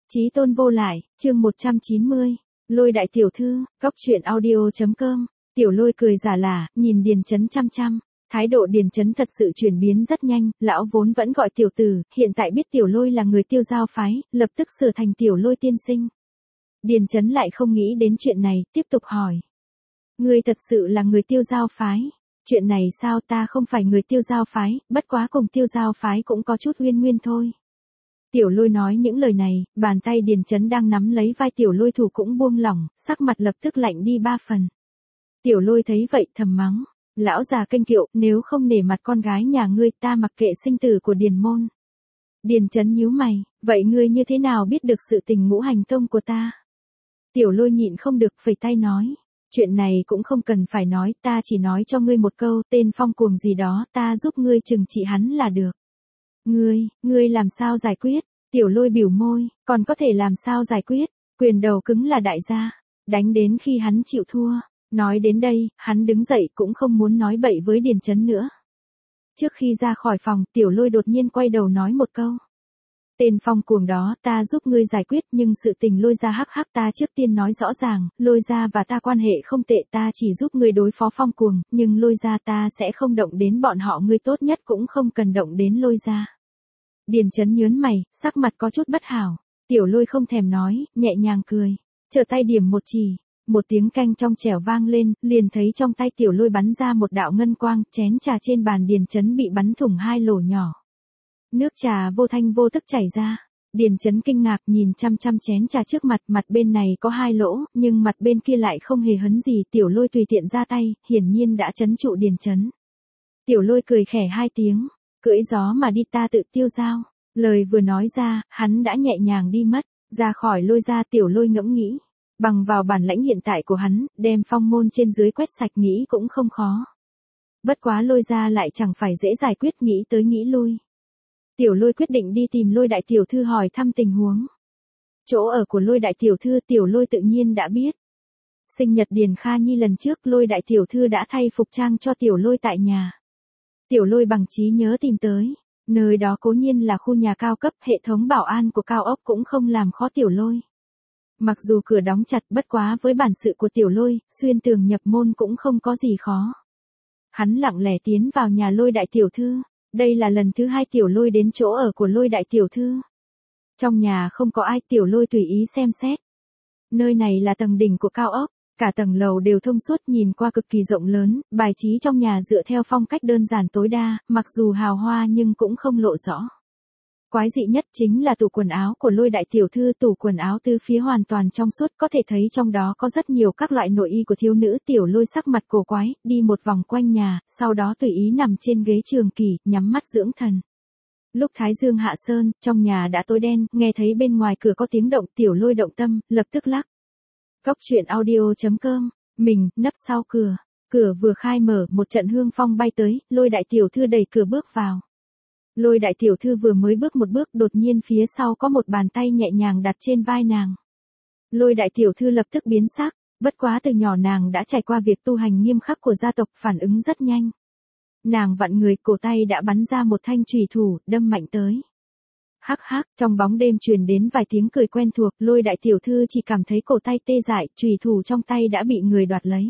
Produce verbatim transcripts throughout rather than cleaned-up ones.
Chí tôn vô lại, chương một trăm chín mươi, Lôi đại tiểu thư, góc truyện audio chấm com, Tiểu Lôi cười giả lả, nhìn Điền Chấn chăm chăm, thái độ Điền Chấn thật sự chuyển biến rất nhanh, lão vốn vẫn gọi tiểu tử, hiện tại biết Tiểu Lôi là người Tiêu Giao phái, lập tức sửa thành Tiểu Lôi tiên sinh. Điền Chấn lại không nghĩ đến chuyện này, tiếp tục hỏi. Ngươi thật sự là người Tiêu Giao phái? Chuyện này sao, ta không phải người Tiêu Giao phái, bất quá cùng Tiêu Giao phái cũng có chút uyên nguyên thôi. Tiểu Lôi nói những lời này, bàn tay Điền Chấn đang nắm lấy vai Tiểu Lôi thủ cũng buông lỏng, sắc mặt lập tức lạnh đi ba phần. Tiểu Lôi thấy vậy thầm mắng, lão già kênh kiệu, nếu không nể mặt con gái nhà ngươi ta mặc kệ sinh tử của Điền môn. Điền Chấn nhíu mày, vậy ngươi như thế nào biết được sự tình ngũ hành tông của ta? Tiểu Lôi nhịn không được phẩy tay nói, chuyện này cũng không cần phải nói, ta chỉ nói cho ngươi một câu, tên Phong Cuồng gì đó, ta giúp ngươi trừng trị hắn là được. Ngươi, ngươi làm sao giải quyết? Tiểu Lôi biểu môi, còn có thể làm sao giải quyết? Quyền đầu cứng là đại gia, đánh đến khi hắn chịu thua. Nói đến đây, hắn đứng dậy cũng không muốn nói bậy với Điền Chấn nữa. Trước khi ra khỏi phòng, Tiểu Lôi đột nhiên quay đầu nói một câu. Tên Phong Cuồng đó ta giúp ngươi giải quyết, nhưng sự tình Lôi gia hắc hắc ta trước tiên nói rõ ràng, Lôi gia và ta quan hệ không tệ, ta chỉ giúp ngươi đối phó Phong Cuồng, nhưng Lôi gia ta sẽ không động đến bọn họ, ngươi tốt nhất cũng không cần động đến Lôi gia. Điền Chấn nhớn mày, sắc mặt có chút bất hảo. Tiểu Lôi không thèm nói, nhẹ nhàng cười, trở tay điểm một chỉ, một tiếng canh trong trẻo vang lên, liền thấy trong tay Tiểu Lôi bắn ra một đạo ngân quang, chén trà trên bàn Điền Chấn bị bắn thủng hai lỗ nhỏ. Nước trà vô thanh vô tức chảy ra. Điền Chấn kinh ngạc nhìn chăm chăm chén trà trước mặt, mặt bên này có hai lỗ, nhưng mặt bên kia lại không hề hấn gì. Tiểu Lôi tùy tiện ra tay, hiển nhiên đã trấn trụ Điền Chấn. Tiểu Lôi cười khẽ hai tiếng, cưỡi gió mà đi ta tự tiêu giao. Lời vừa nói ra, hắn đã nhẹ nhàng đi mất, ra khỏi Lôi gia. Tiểu Lôi ngẫm nghĩ, bằng vào bản lãnh hiện tại của hắn, đem phong môn trên dưới quét sạch nghĩ cũng không khó. Bất quá Lôi gia lại chẳng phải dễ giải quyết, nghĩ tới nghĩ lui. Tiểu Lôi quyết định đi tìm Lôi đại tiểu thư hỏi thăm tình huống. Chỗ ở của Lôi đại tiểu thư Tiểu Lôi tự nhiên đã biết. Sinh nhật Điền Kha Nhi lần trước Lôi đại tiểu thư đã thay phục trang cho Tiểu Lôi tại nhà. Tiểu Lôi bằng trí nhớ tìm tới, nơi đó cố nhiên là khu nhà cao cấp, hệ thống bảo an của cao ốc cũng không làm khó Tiểu Lôi. Mặc dù cửa đóng chặt, bất quá với bản sự của Tiểu Lôi, xuyên tường nhập môn cũng không có gì khó. Hắn lặng lẽ tiến vào nhà Lôi đại tiểu thư. Đây là lần thứ hai Tiểu Lôi đến chỗ ở của Lôi đại tiểu thư. Trong nhà không có ai, Tiểu Lôi tùy ý xem xét. Nơi này là tầng đỉnh của cao ốc, cả tầng lầu đều thông suốt, nhìn qua cực kỳ rộng lớn, bài trí trong nhà dựa theo phong cách đơn giản tối đa, mặc dù hào hoa nhưng cũng không lộ rõ. Quái dị nhất chính là tủ quần áo của Lôi đại tiểu thư, tủ quần áo từ phía hoàn toàn trong suốt, có thể thấy trong đó có rất nhiều các loại nội y của thiếu nữ. Tiểu Lôi sắc mặt cổ quái, đi một vòng quanh nhà, sau đó tùy ý nằm trên ghế trường kỷ, nhắm mắt dưỡng thần. Lúc Thái Dương hạ sơn, trong nhà đã tối đen, nghe thấy bên ngoài cửa có tiếng động, Tiểu Lôi động tâm, lập tức lắc. Góc truyện audio chấm com, mình, nấp sau cửa. Cửa vừa khai mở, một trận hương phong bay tới, Lôi đại tiểu thư đẩy cửa bước vào. Lôi đại tiểu thư vừa mới bước một bước, đột nhiên phía sau có một bàn tay nhẹ nhàng đặt trên vai nàng. Lôi đại tiểu thư lập tức biến sắc, bất quá từ nhỏ nàng đã trải qua việc tu hành nghiêm khắc của gia tộc, phản ứng rất nhanh. Nàng vặn người, cổ tay đã bắn ra một thanh chùy thủ, đâm mạnh tới. Hắc hắc, trong bóng đêm truyền đến vài tiếng cười quen thuộc, Lôi đại tiểu thư chỉ cảm thấy cổ tay tê dại, chùy thủ trong tay đã bị người đoạt lấy.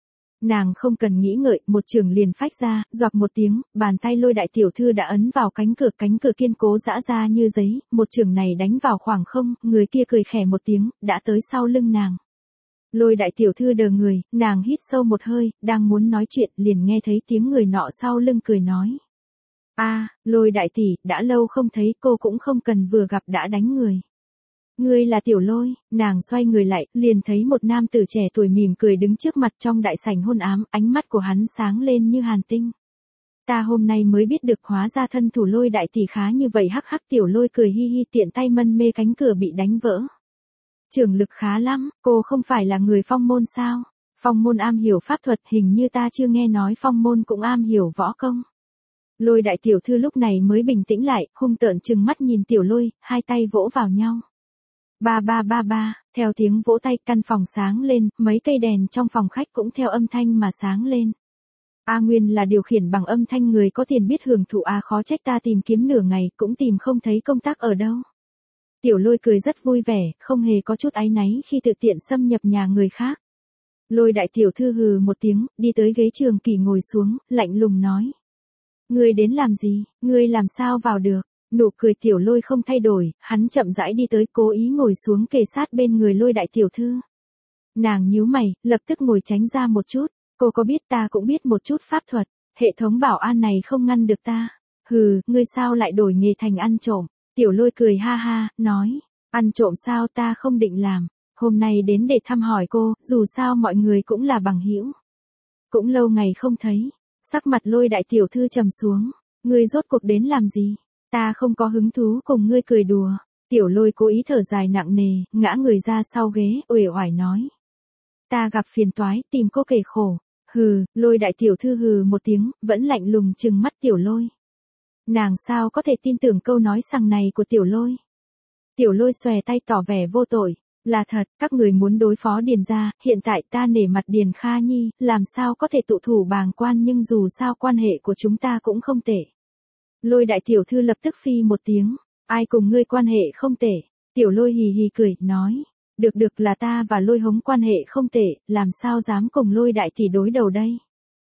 Nàng không cần nghĩ ngợi, một chưởng liền phách ra, giọt một tiếng, bàn tay Lôi đại tiểu thư đã ấn vào cánh cửa, cánh cửa kiên cố giã ra như giấy, một chưởng này đánh vào khoảng không, người kia cười khẽ một tiếng, đã tới sau lưng nàng. Lôi đại tiểu thư đờ người, nàng hít sâu một hơi, đang muốn nói chuyện, liền nghe thấy tiếng người nọ sau lưng cười nói. A, Lôi đại tỷ, đã lâu không thấy, cô cũng không cần vừa gặp đã đánh người. Ngươi là Tiểu Lôi, nàng xoay người lại, liền thấy một nam tử trẻ tuổi mỉm cười đứng trước mặt trong đại sảnh hôn ám, ánh mắt của hắn sáng lên như hàn tinh. Ta hôm nay mới biết được hóa ra thân thủ Lôi đại tỷ khá như vậy, hắc hắc. Tiểu Lôi cười hi hi, tiện tay mân mê cánh cửa bị đánh vỡ. Trưởng lực khá lắm, cô không phải là người phong môn sao? Phong môn am hiểu pháp thuật, hình như ta chưa nghe nói phong môn cũng am hiểu võ công. Lôi đại tiểu thư lúc này mới bình tĩnh lại, hung tợn trừng mắt nhìn Tiểu Lôi, hai tay vỗ vào nhau. Ba ba ba ba, theo tiếng vỗ tay, căn phòng sáng lên, mấy cây đèn trong phòng khách cũng theo âm thanh mà sáng lên. A nguyên là điều khiển bằng âm thanh, người có tiền biết hưởng thụ, a khó trách ta tìm kiếm nửa ngày cũng tìm không thấy công tác ở đâu. Tiểu Lôi cười rất vui vẻ, không hề có chút áy náy khi tự tiện xâm nhập nhà người khác. Lôi đại tiểu thư hừ một tiếng, đi tới ghế Trường Kỳ ngồi xuống, lạnh lùng nói. Ngươi đến làm gì, ngươi làm sao vào được? Nụ cười Tiểu Lôi không thay đổi, hắn chậm rãi đi tới cố ý ngồi xuống kề sát bên người Lôi đại tiểu thư. Nàng nhíu mày, lập tức ngồi tránh ra một chút, cô có biết ta cũng biết một chút pháp thuật, hệ thống bảo an này không ngăn được ta. Hừ, ngươi sao lại đổi nghề thành ăn trộm? Tiểu Lôi cười ha ha, nói, ăn trộm sao ta không định làm, hôm nay đến để thăm hỏi cô, dù sao mọi người cũng là bằng hữu. Cũng lâu ngày không thấy, sắc mặt Lôi đại tiểu thư trầm xuống, ngươi rốt cuộc đến làm gì? Ta không có hứng thú cùng ngươi cười đùa. Tiểu Lôi cố ý thở dài nặng nề, ngã người ra sau ghế, uể oải nói. Ta gặp phiền toái, tìm cô kể khổ. Hừ, Lôi đại tiểu thư hừ một tiếng, vẫn lạnh lùng trừng mắt Tiểu Lôi. Nàng sao có thể tin tưởng câu nói sằng này của Tiểu Lôi. Tiểu Lôi xòe tay tỏ vẻ vô tội. Là thật, các người muốn đối phó Điền gia, hiện tại ta nể mặt Điền Kha Nhi, làm sao có thể tụ thủ bàng quan, nhưng dù sao quan hệ của chúng ta cũng không tệ. Lôi đại tiểu thư lập tức phi một tiếng, ai cùng ngươi quan hệ không tệ? Tiểu Lôi hì hì cười, nói, được được là ta và Lôi Hống quan hệ không tệ, làm sao dám cùng Lôi đại tỷ đối đầu đây?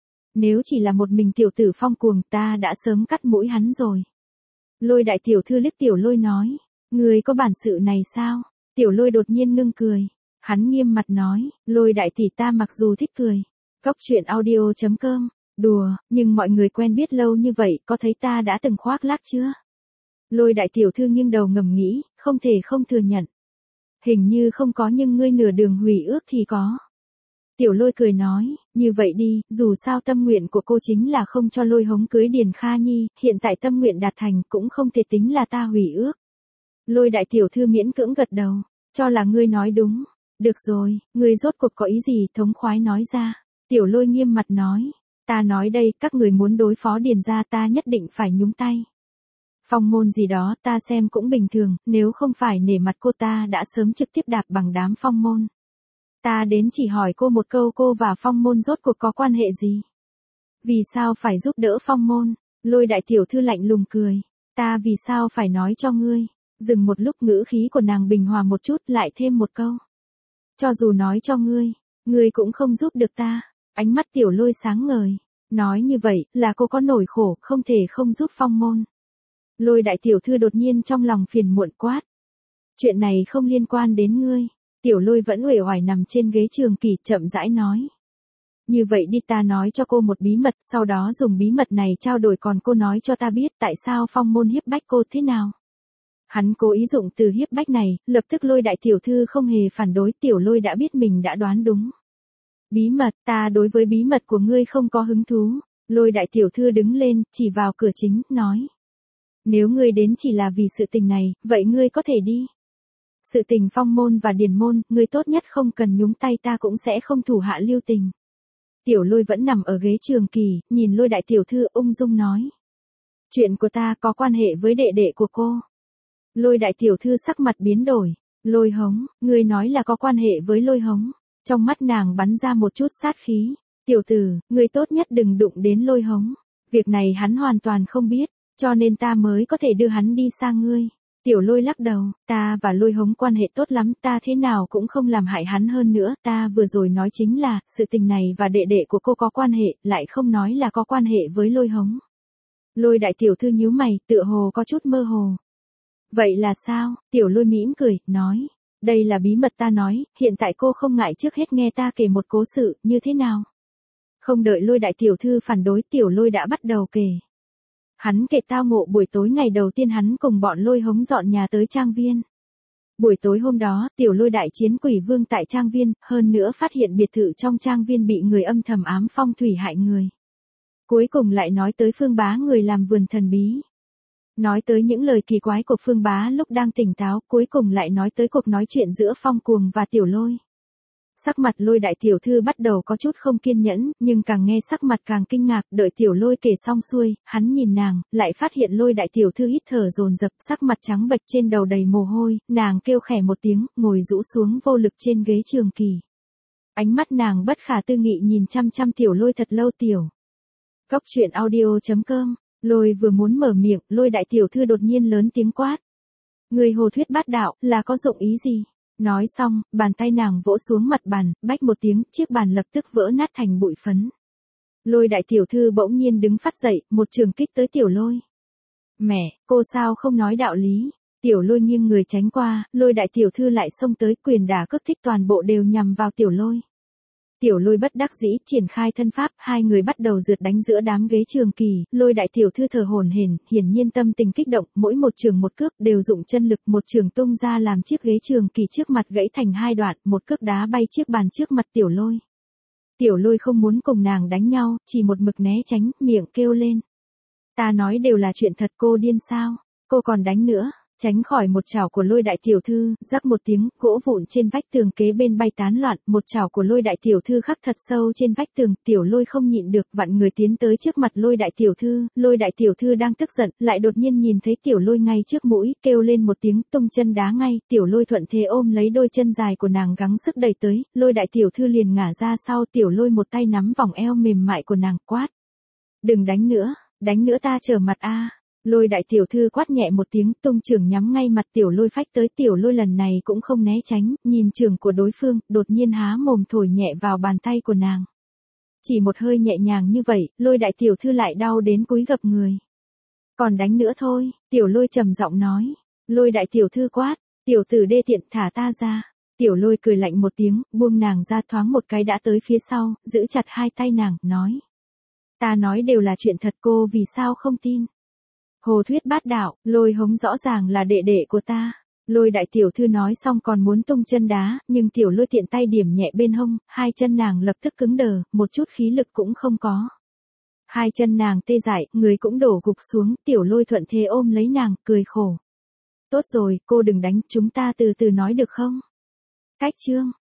Nếu chỉ là một mình tiểu tử phong cuồng, ta đã sớm cắt mũi hắn rồi. Lôi đại tiểu thư liếc Tiểu Lôi nói, ngươi có bản sự này sao? Tiểu Lôi đột nhiên ngưng cười, hắn nghiêm mặt nói, Lôi đại tỷ ta mặc dù thích cười. Cóc truyện audio chấm com, đùa, nhưng mọi người quen biết lâu như vậy, có thấy ta đã từng khoác lác chưa? Lôi đại tiểu thư nghiêng đầu ngầm nghĩ, không thể không thừa nhận. Hình như không có, nhưng ngươi nửa đường hủy ước thì có. Tiểu Lôi cười nói, như vậy đi, dù sao tâm nguyện của cô chính là không cho Lôi Hống cưới Điền Kha Nhi, hiện tại tâm nguyện đạt thành cũng không thể tính là ta hủy ước. Lôi đại tiểu thư miễn cưỡng gật đầu, cho là ngươi nói đúng. Được rồi, ngươi rốt cuộc có ý gì, thống khoái nói ra. Tiểu Lôi nghiêm mặt nói, ta nói đây, các người muốn đối phó Điền gia ta nhất định phải nhúng tay. Phong môn gì đó ta xem cũng bình thường, nếu không phải nể mặt cô ta đã sớm trực tiếp đạp bằng đám phong môn. Ta đến chỉ hỏi cô một câu, cô và phong môn rốt cuộc có quan hệ gì? Vì sao phải giúp đỡ phong môn? Lôi đại tiểu thư lạnh lùng cười, ta vì sao phải nói cho ngươi? Dừng một lúc, ngữ khí của nàng bình hòa một chút, lại thêm một câu. Cho dù nói cho ngươi, ngươi cũng không giúp được ta. Ánh mắt Tiểu Lôi sáng ngời, nói như vậy, là cô có nỗi khổ, không thể không giúp phong môn. Lôi đại tiểu thư đột nhiên trong lòng phiền muộn quát. Chuyện này không liên quan đến ngươi. Tiểu Lôi vẫn uể oải nằm trên ghế Trường Kỳ, chậm rãi nói. Như vậy đi, ta nói cho cô một bí mật, sau đó dùng bí mật này trao đổi, còn cô nói cho ta biết tại sao phong môn hiếp bách cô thế nào. Hắn cố ý dụng từ hiếp bách này, lập tức Lôi đại tiểu thư không hề phản đối, Tiểu Lôi đã biết mình đã đoán đúng. Bí mật, ta đối với bí mật của ngươi không có hứng thú. Lôi đại tiểu thư đứng lên, chỉ vào cửa chính, nói. Nếu ngươi đến chỉ là vì sự tình này, vậy ngươi có thể đi. Sự tình phong môn và điền môn, ngươi tốt nhất không cần nhúng tay, ta cũng sẽ không thủ hạ lưu tình. Tiểu Lôi vẫn nằm ở ghế Trường Kỳ, nhìn Lôi đại tiểu thư ung dung nói. Chuyện của ta có quan hệ với đệ đệ của cô. Lôi đại tiểu thư sắc mặt biến đổi. Lôi Hống, ngươi nói là có quan hệ với Lôi Hống. Trong mắt nàng bắn ra một chút sát khí. Tiểu tử, ngươi tốt nhất đừng đụng đến Lôi Hống. Việc này hắn hoàn toàn không biết, cho nên ta mới có thể đưa hắn đi sang ngươi. Tiểu Lôi lắc đầu, ta và Lôi Hống quan hệ tốt lắm, ta thế nào cũng không làm hại hắn, hơn nữa, ta vừa rồi nói chính là, sự tình này và đệ đệ của cô có quan hệ, lại không nói là có quan hệ với Lôi Hống. Lôi đại tiểu thư nhíu mày, tựa hồ có chút mơ hồ. Vậy là sao? Tiểu Lôi mỉm cười, nói. Đây là bí mật ta nói, hiện tại cô không ngại trước hết nghe ta kể một cố sự, như thế nào? Không đợi Lôi đại tiểu thư phản đối, Tiểu Lôi đã bắt đầu kể. Hắn kể tao ngộ buổi tối ngày đầu tiên hắn cùng bọn Lôi Hống dọn nhà tới trang viên. Buổi tối hôm đó, Tiểu Lôi đại chiến quỷ vương tại trang viên, hơn nữa phát hiện biệt thự trong trang viên bị người âm thầm ám phong thủy hại người. Cuối cùng lại nói tới Phương Bá, người làm vườn thần bí. Nói tới những lời kỳ quái của Phương Bá lúc đang tỉnh táo, cuối cùng lại nói tới cuộc nói chuyện giữa Phong Cuồng và Tiểu Lôi. Sắc mặt Lôi đại tiểu thư bắt đầu có chút không kiên nhẫn, nhưng càng nghe sắc mặt càng kinh ngạc, đợi Tiểu Lôi kể xong xuôi, hắn nhìn nàng, lại phát hiện Lôi đại tiểu thư hít thở dồn dập, sắc mặt trắng bệch, trên đầu đầy mồ hôi, nàng kêu khẽ một tiếng, ngồi rũ xuống vô lực trên ghế Trường Kỳ. Ánh mắt nàng bất khả tư nghị nhìn chăm chăm Tiểu Lôi thật lâu. Tiểu Cóc truyện audio chấm com. Lôi vừa muốn mở miệng, Lôi đại tiểu thư đột nhiên lớn tiếng quát. Người hồ thuyết bát đạo, là có dụng ý gì? Nói xong, bàn tay nàng vỗ xuống mặt bàn, bách một tiếng, chiếc bàn lập tức vỡ nát thành bụi phấn. Lôi đại tiểu thư bỗng nhiên đứng phát dậy, một trường kích tới tiểu lôi. Mẹ, cô sao không nói đạo lý? Tiểu lôi nghiêng người tránh qua, lôi đại tiểu thư lại xông tới, quyền đả cước thích toàn bộ đều nhằm vào tiểu lôi. Tiểu lôi bất đắc dĩ triển khai thân pháp, hai người bắt đầu rượt đánh giữa đám ghế trường kỳ, lôi đại tiểu thư thở hổn hển, hiển nhiên tâm tình kích động, mỗi một trường một cước đều dụng chân lực, một trường tung ra làm chiếc ghế trường kỳ trước mặt gãy thành hai đoạn, một cước đá bay chiếc bàn trước mặt tiểu lôi. Tiểu lôi không muốn cùng nàng đánh nhau, chỉ một mực né tránh, miệng kêu lên. Ta nói đều là chuyện thật, cô điên sao? Cô còn đánh nữa. Tránh khỏi một chảo của lôi đại tiểu thư, rắc một tiếng, gỗ vụn trên vách tường kế bên bay tán loạn, một chảo của lôi đại tiểu thư khắc thật sâu trên vách tường, tiểu lôi không nhịn được, vặn người tiến tới trước mặt lôi đại tiểu thư, lôi đại tiểu thư đang tức giận, lại đột nhiên nhìn thấy tiểu lôi ngay trước mũi, kêu lên một tiếng, tung chân đá ngay, tiểu lôi thuận thế ôm lấy đôi chân dài của nàng gắng sức đẩy tới, lôi đại tiểu thư liền ngả ra sau, tiểu lôi một tay nắm vòng eo mềm mại của nàng, quát. Đừng đánh nữa, đánh nữa ta trở mặt a. Lôi đại tiểu thư quát nhẹ một tiếng, tung trường nhắm ngay mặt tiểu lôi phách tới, tiểu lôi lần này cũng không né tránh, nhìn trường của đối phương, đột nhiên há mồm thổi nhẹ vào bàn tay của nàng. Chỉ một hơi nhẹ nhàng như vậy, lôi đại tiểu thư lại đau đến cúi gập người. Còn đánh nữa thôi, tiểu lôi trầm giọng nói. Lôi đại tiểu thư quát, tiểu tử đê tiện thả ta ra. Tiểu lôi cười lạnh một tiếng, buông nàng ra thoáng một cái đã tới phía sau, giữ chặt hai tay nàng, nói. Ta nói đều là chuyện thật, cô vì sao không tin? Hồ thuyết bát đạo, lôi hống rõ ràng là đệ đệ của ta. Lôi đại tiểu thư nói xong còn muốn tung chân đá, nhưng tiểu lôi tiện tay điểm nhẹ bên hông, hai chân nàng lập tức cứng đờ, một chút khí lực cũng không có. Hai chân nàng tê dại, người cũng đổ gục xuống, tiểu lôi thuận thế ôm lấy nàng, cười khổ. Tốt rồi, cô đừng đánh, chúng ta từ từ nói được không? Cách chương.